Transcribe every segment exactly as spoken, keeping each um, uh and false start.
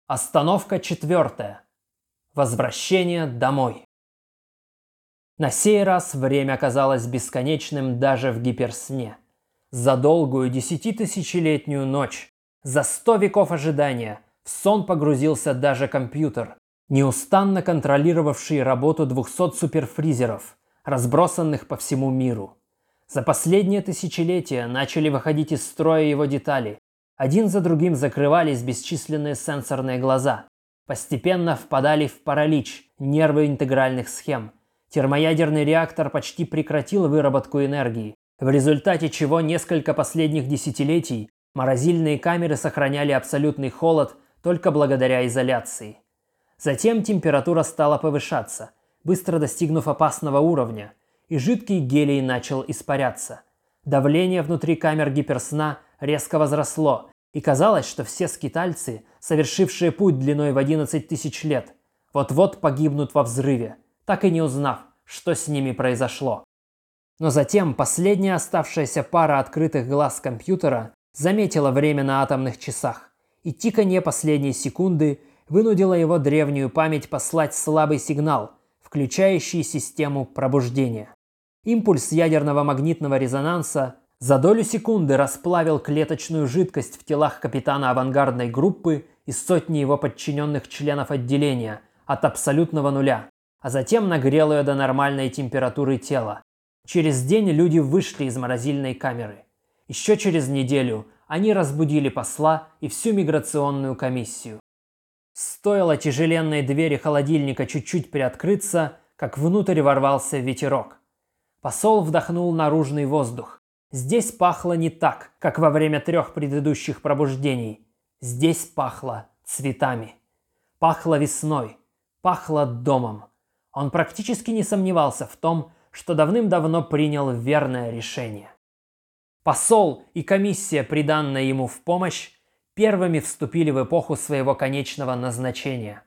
Остановка четвертая. Возвращение домой. На сей раз время казалось бесконечным даже в гиперсне. За долгую десятитысячелетнюю ночь, за сто веков ожидания, в сон погрузился даже компьютер, неустанно контролировавший работу двухсот суперфризеров, разбросанных по всему миру. За последнее тысячелетие начали выходить из строя его детали. Один за другим закрывались бесчисленные сенсорные глаза. Постепенно впадали в паралич нервы интегральных схем. Термоядерный реактор почти прекратил выработку энергии, в результате чего несколько последних десятилетий морозильные камеры сохраняли абсолютный холод только благодаря изоляции. Затем температура стала повышаться, быстро достигнув опасного уровня, и жидкий гелий начал испаряться. Давление внутри камер гиперсна резко возросло, и казалось, что все скитальцы, совершившие путь длиной в одиннадцать тысяч лет, вот-вот погибнут во взрыве, так и не узнав, что с ними произошло. Но затем последняя оставшаяся пара открытых глаз компьютера заметила время на атомных часах, и тиканье последней секунды вынудило его древнюю память послать слабый сигнал, включающий систему пробуждения. Импульс ядерного магнитного резонанса за долю секунды расплавил клеточную жидкость в телах капитана авангардной группы и сотни его подчиненных членов отделения от абсолютного нуля, а затем нагрел ее до нормальной температуры тела. Через день люди вышли из морозильной камеры. Еще через неделю они разбудили посла и всю миграционную комиссию. Стоило тяжеленной двери холодильника чуть-чуть приоткрыться, как внутрь ворвался ветерок. Посол вдохнул наружный воздух. Здесь пахло не так, как во время трех предыдущих пробуждений. Здесь пахло цветами. Пахло весной. Пахло домом. Он практически не сомневался в том, что давным-давно принял верное решение. Посол и комиссия, приданная ему в помощь, первыми вступили в эпоху своего конечного назначения.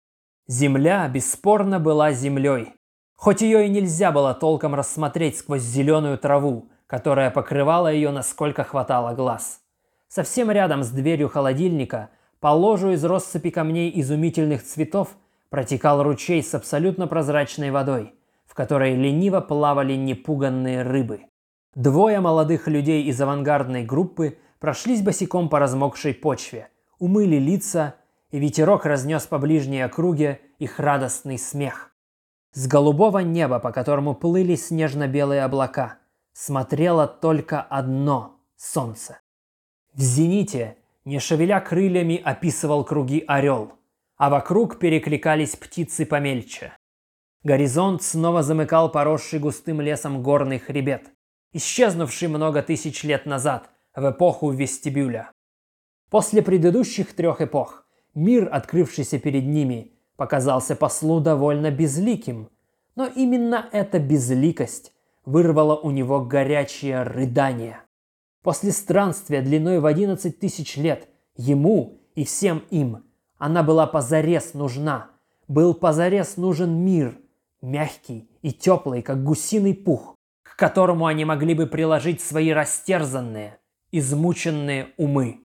Земля бесспорно была землей, хоть ее и нельзя было толком рассмотреть сквозь зеленую траву, которая покрывала ее, насколько хватало глаз. Совсем рядом с дверью холодильника, по ложу из россыпи камней изумительных цветов, протекал ручей с абсолютно прозрачной водой, в которой лениво плавали непуганные рыбы. Двое молодых людей из авангардной группы прошлись босиком по размокшей почве, умыли лица, и ветерок разнес по ближней округе их радостный смех. С голубого неба, по которому плыли снежно-белые облака, смотрело только одно солнце. В зените, не шевеля крыльями, описывал круги орел, а вокруг перекликались птицы помельче. Горизонт снова замыкал поросший густым лесом горный хребет, исчезнувший много тысяч лет назад, в эпоху вестибюля. После предыдущих трех эпох мир, открывшийся перед ними, показался послу довольно безликим, но именно эта безликость вырвало у него горячее рыдание. После странствия длиной в одиннадцать тысяч лет ему и всем им она была позарез нужна. Был позарез нужен мир, мягкий и теплый, как гусиный пух, к которому они могли бы приложить свои растерзанные, измученные умы.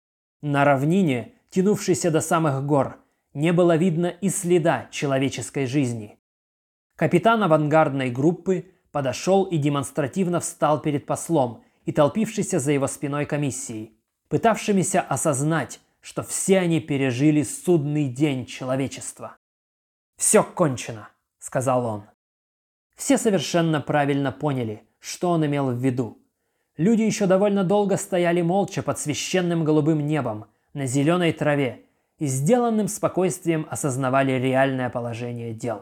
На равнине, тянувшейся до самых гор, не было видно и следа человеческой жизни. Капитан авангардной группы подошел и демонстративно встал перед послом и толпившейся за его спиной комиссией, пытавшимися осознать, что все они пережили судный день человечества. «Все кончено», — сказал он. Все совершенно правильно поняли, что он имел в виду. Люди еще довольно долго стояли молча под священным голубым небом, на зеленой траве, и сделанным спокойствием осознавали реальное положение дел.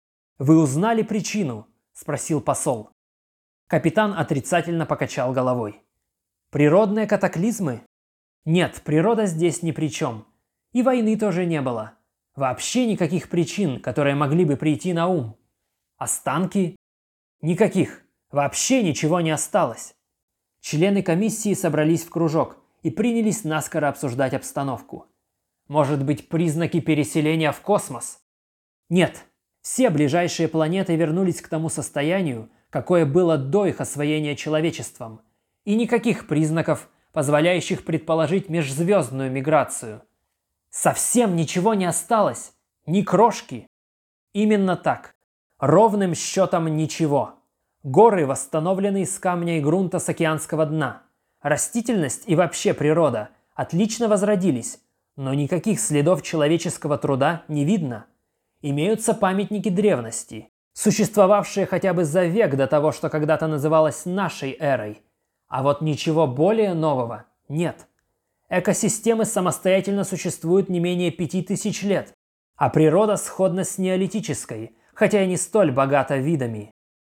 «Вы узнали причину?» – спросил посол. Капитан отрицательно покачал головой. «Природные катаклизмы? Нет, природа здесь ни при чем. И войны тоже не было. Вообще никаких причин, которые могли бы прийти на ум. Останки? Никаких. Вообще ничего не осталось». Члены комиссии собрались в кружок и принялись наскоро обсуждать обстановку. Может быть, признаки переселения в космос? Нет. Все ближайшие планеты вернулись к тому состоянию, какое было до их освоения человечеством, и никаких признаков, позволяющих предположить межзвездную миграцию. Совсем ничего не осталось, ни крошки. Именно так. Ровным счетом ничего. Горы восстановлены из камня и грунта с океанского дна. Растительность и вообще природа отлично возродились, но никаких следов человеческого труда не видно. Имеются памятники древности, существовавшие хотя бы за век до того, что когда-то называлось нашей эрой. А вот ничего более нового нет. Экосистемы самостоятельно существуют не менее пяти тысяч лет, а природа сходна с неолитической, хотя и не столь богата видами.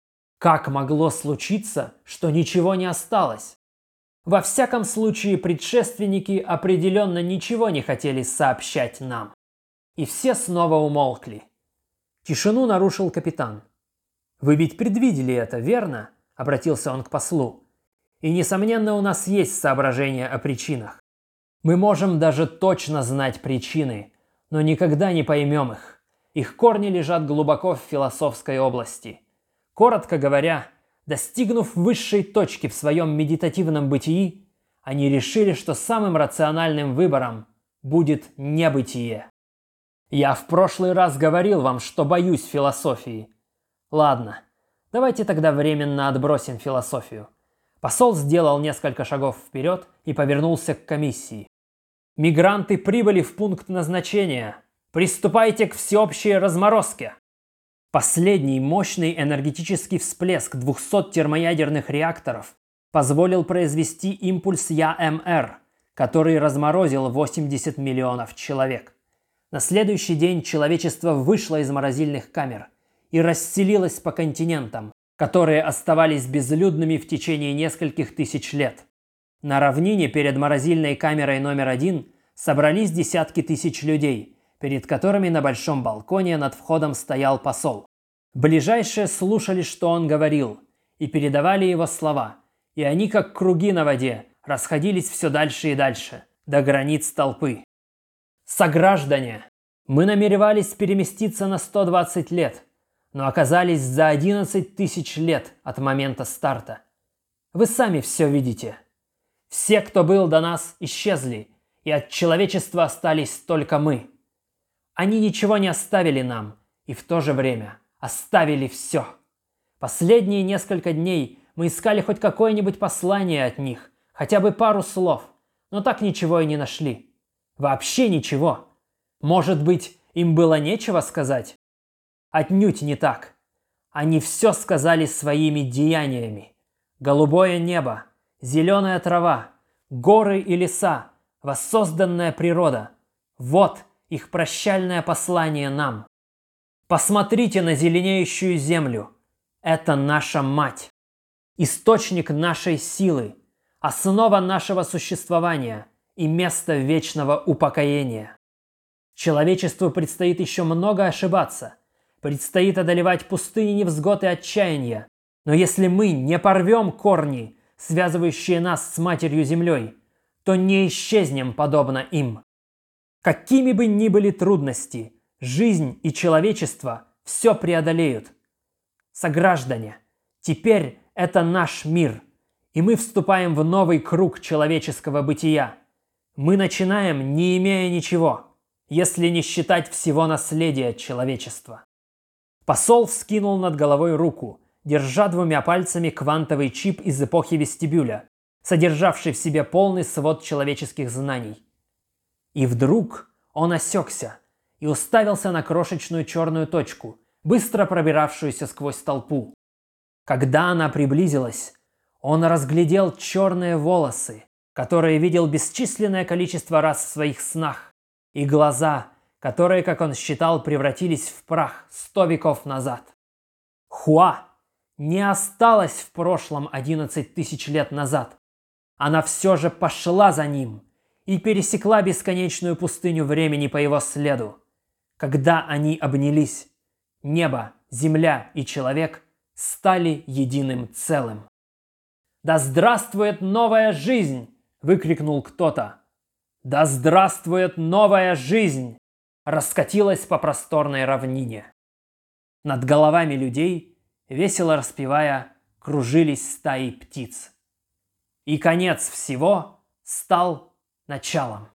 Как могло случиться, что ничего не осталось? Во всяком случае, предшественники определенно ничего не хотели сообщать нам. И все снова умолкли. Тишину нарушил капитан. «Вы ведь предвидели это, верно?» – обратился он к послу. «И, несомненно, у нас есть соображения о причинах. Мы можем даже точно знать причины, но никогда не поймем их. Их корни лежат глубоко в философской области. Коротко говоря, достигнув высшей точки в своем медитативном бытии, они решили, что самым рациональным выбором будет небытие. Я в прошлый раз говорил вам, что боюсь философии. Ладно, давайте тогда временно отбросим философию». Посол сделал несколько шагов вперед и повернулся к комиссии. «Мигранты прибыли в пункт назначения. Приступайте к всеобщей разморозке». Последний мощный энергетический всплеск двухсот термоядерных реакторов позволил произвести импульс Я-М-Р, который разморозил восемьдесят миллионов человек. На следующий день человечество вышло из морозильных камер и расселилось по континентам, которые оставались безлюдными в течение нескольких тысяч лет. На равнине перед морозильной камерой номер один собрались десятки тысяч людей, перед которыми на большом балконе над входом стоял посол. Ближайшие слушали, что он говорил, и передавали его слова, и они, как круги на воде, расходились все дальше и дальше, до границ толпы. «Сограждане, мы намеревались переместиться на сто двадцать лет, но оказались за одиннадцать тысяч лет от момента старта. Вы сами все видите. Все, кто был до нас, исчезли, и от человечества остались только мы. Они ничего не оставили нам, и в то же время оставили все. Последние несколько дней мы искали хоть какое-нибудь послание от них, хотя бы пару слов, но так ничего и не нашли. Вообще ничего. Может быть, им было нечего сказать? Отнюдь не так. Они все сказали своими деяниями. Голубое небо, зеленая трава, горы и леса, воссозданная природа. Вот их прощальное послание нам. Посмотрите на зеленеющую землю. Это наша мать. Источник нашей силы, основа нашего существования и место вечного упокоения. Человечеству предстоит еще много ошибаться. Предстоит одолевать пустыни невзгод и отчаяния. Но если мы не порвем корни, связывающие нас с Матерью Землей, то не исчезнем подобно им. Какими бы ни были трудности, жизнь и человечество все преодолеют. Сограждане, теперь это наш мир, и мы вступаем в новый круг человеческого бытия. Мы начинаем, не имея ничего, если не считать всего наследия человечества. Посол вскинул над головой руку, держа двумя пальцами квантовый чип из эпохи вестибюля, содержавший в себе полный свод человеческих знаний. И вдруг он осекся и уставился на крошечную черную точку, быстро пробиравшуюся сквозь толпу. Когда она приблизилась, он разглядел черные волосы, которые видел бесчисленное количество раз в своих снах, и глаза, которые, как он считал, превратились в прах сто веков назад. Хуа не осталась в прошлом одиннадцать тысяч лет назад. Она все же пошла за ним и пересекла бесконечную пустыню времени по его следу. Когда они обнялись, небо, земля и человек стали единым целым. «Да здравствует новая жизнь!» – выкрикнул кто-то. «Да здравствует новая жизнь!» раскатилась по просторной равнине. Над головами людей, весело распевая, кружились стаи птиц. И конец всего стал началом.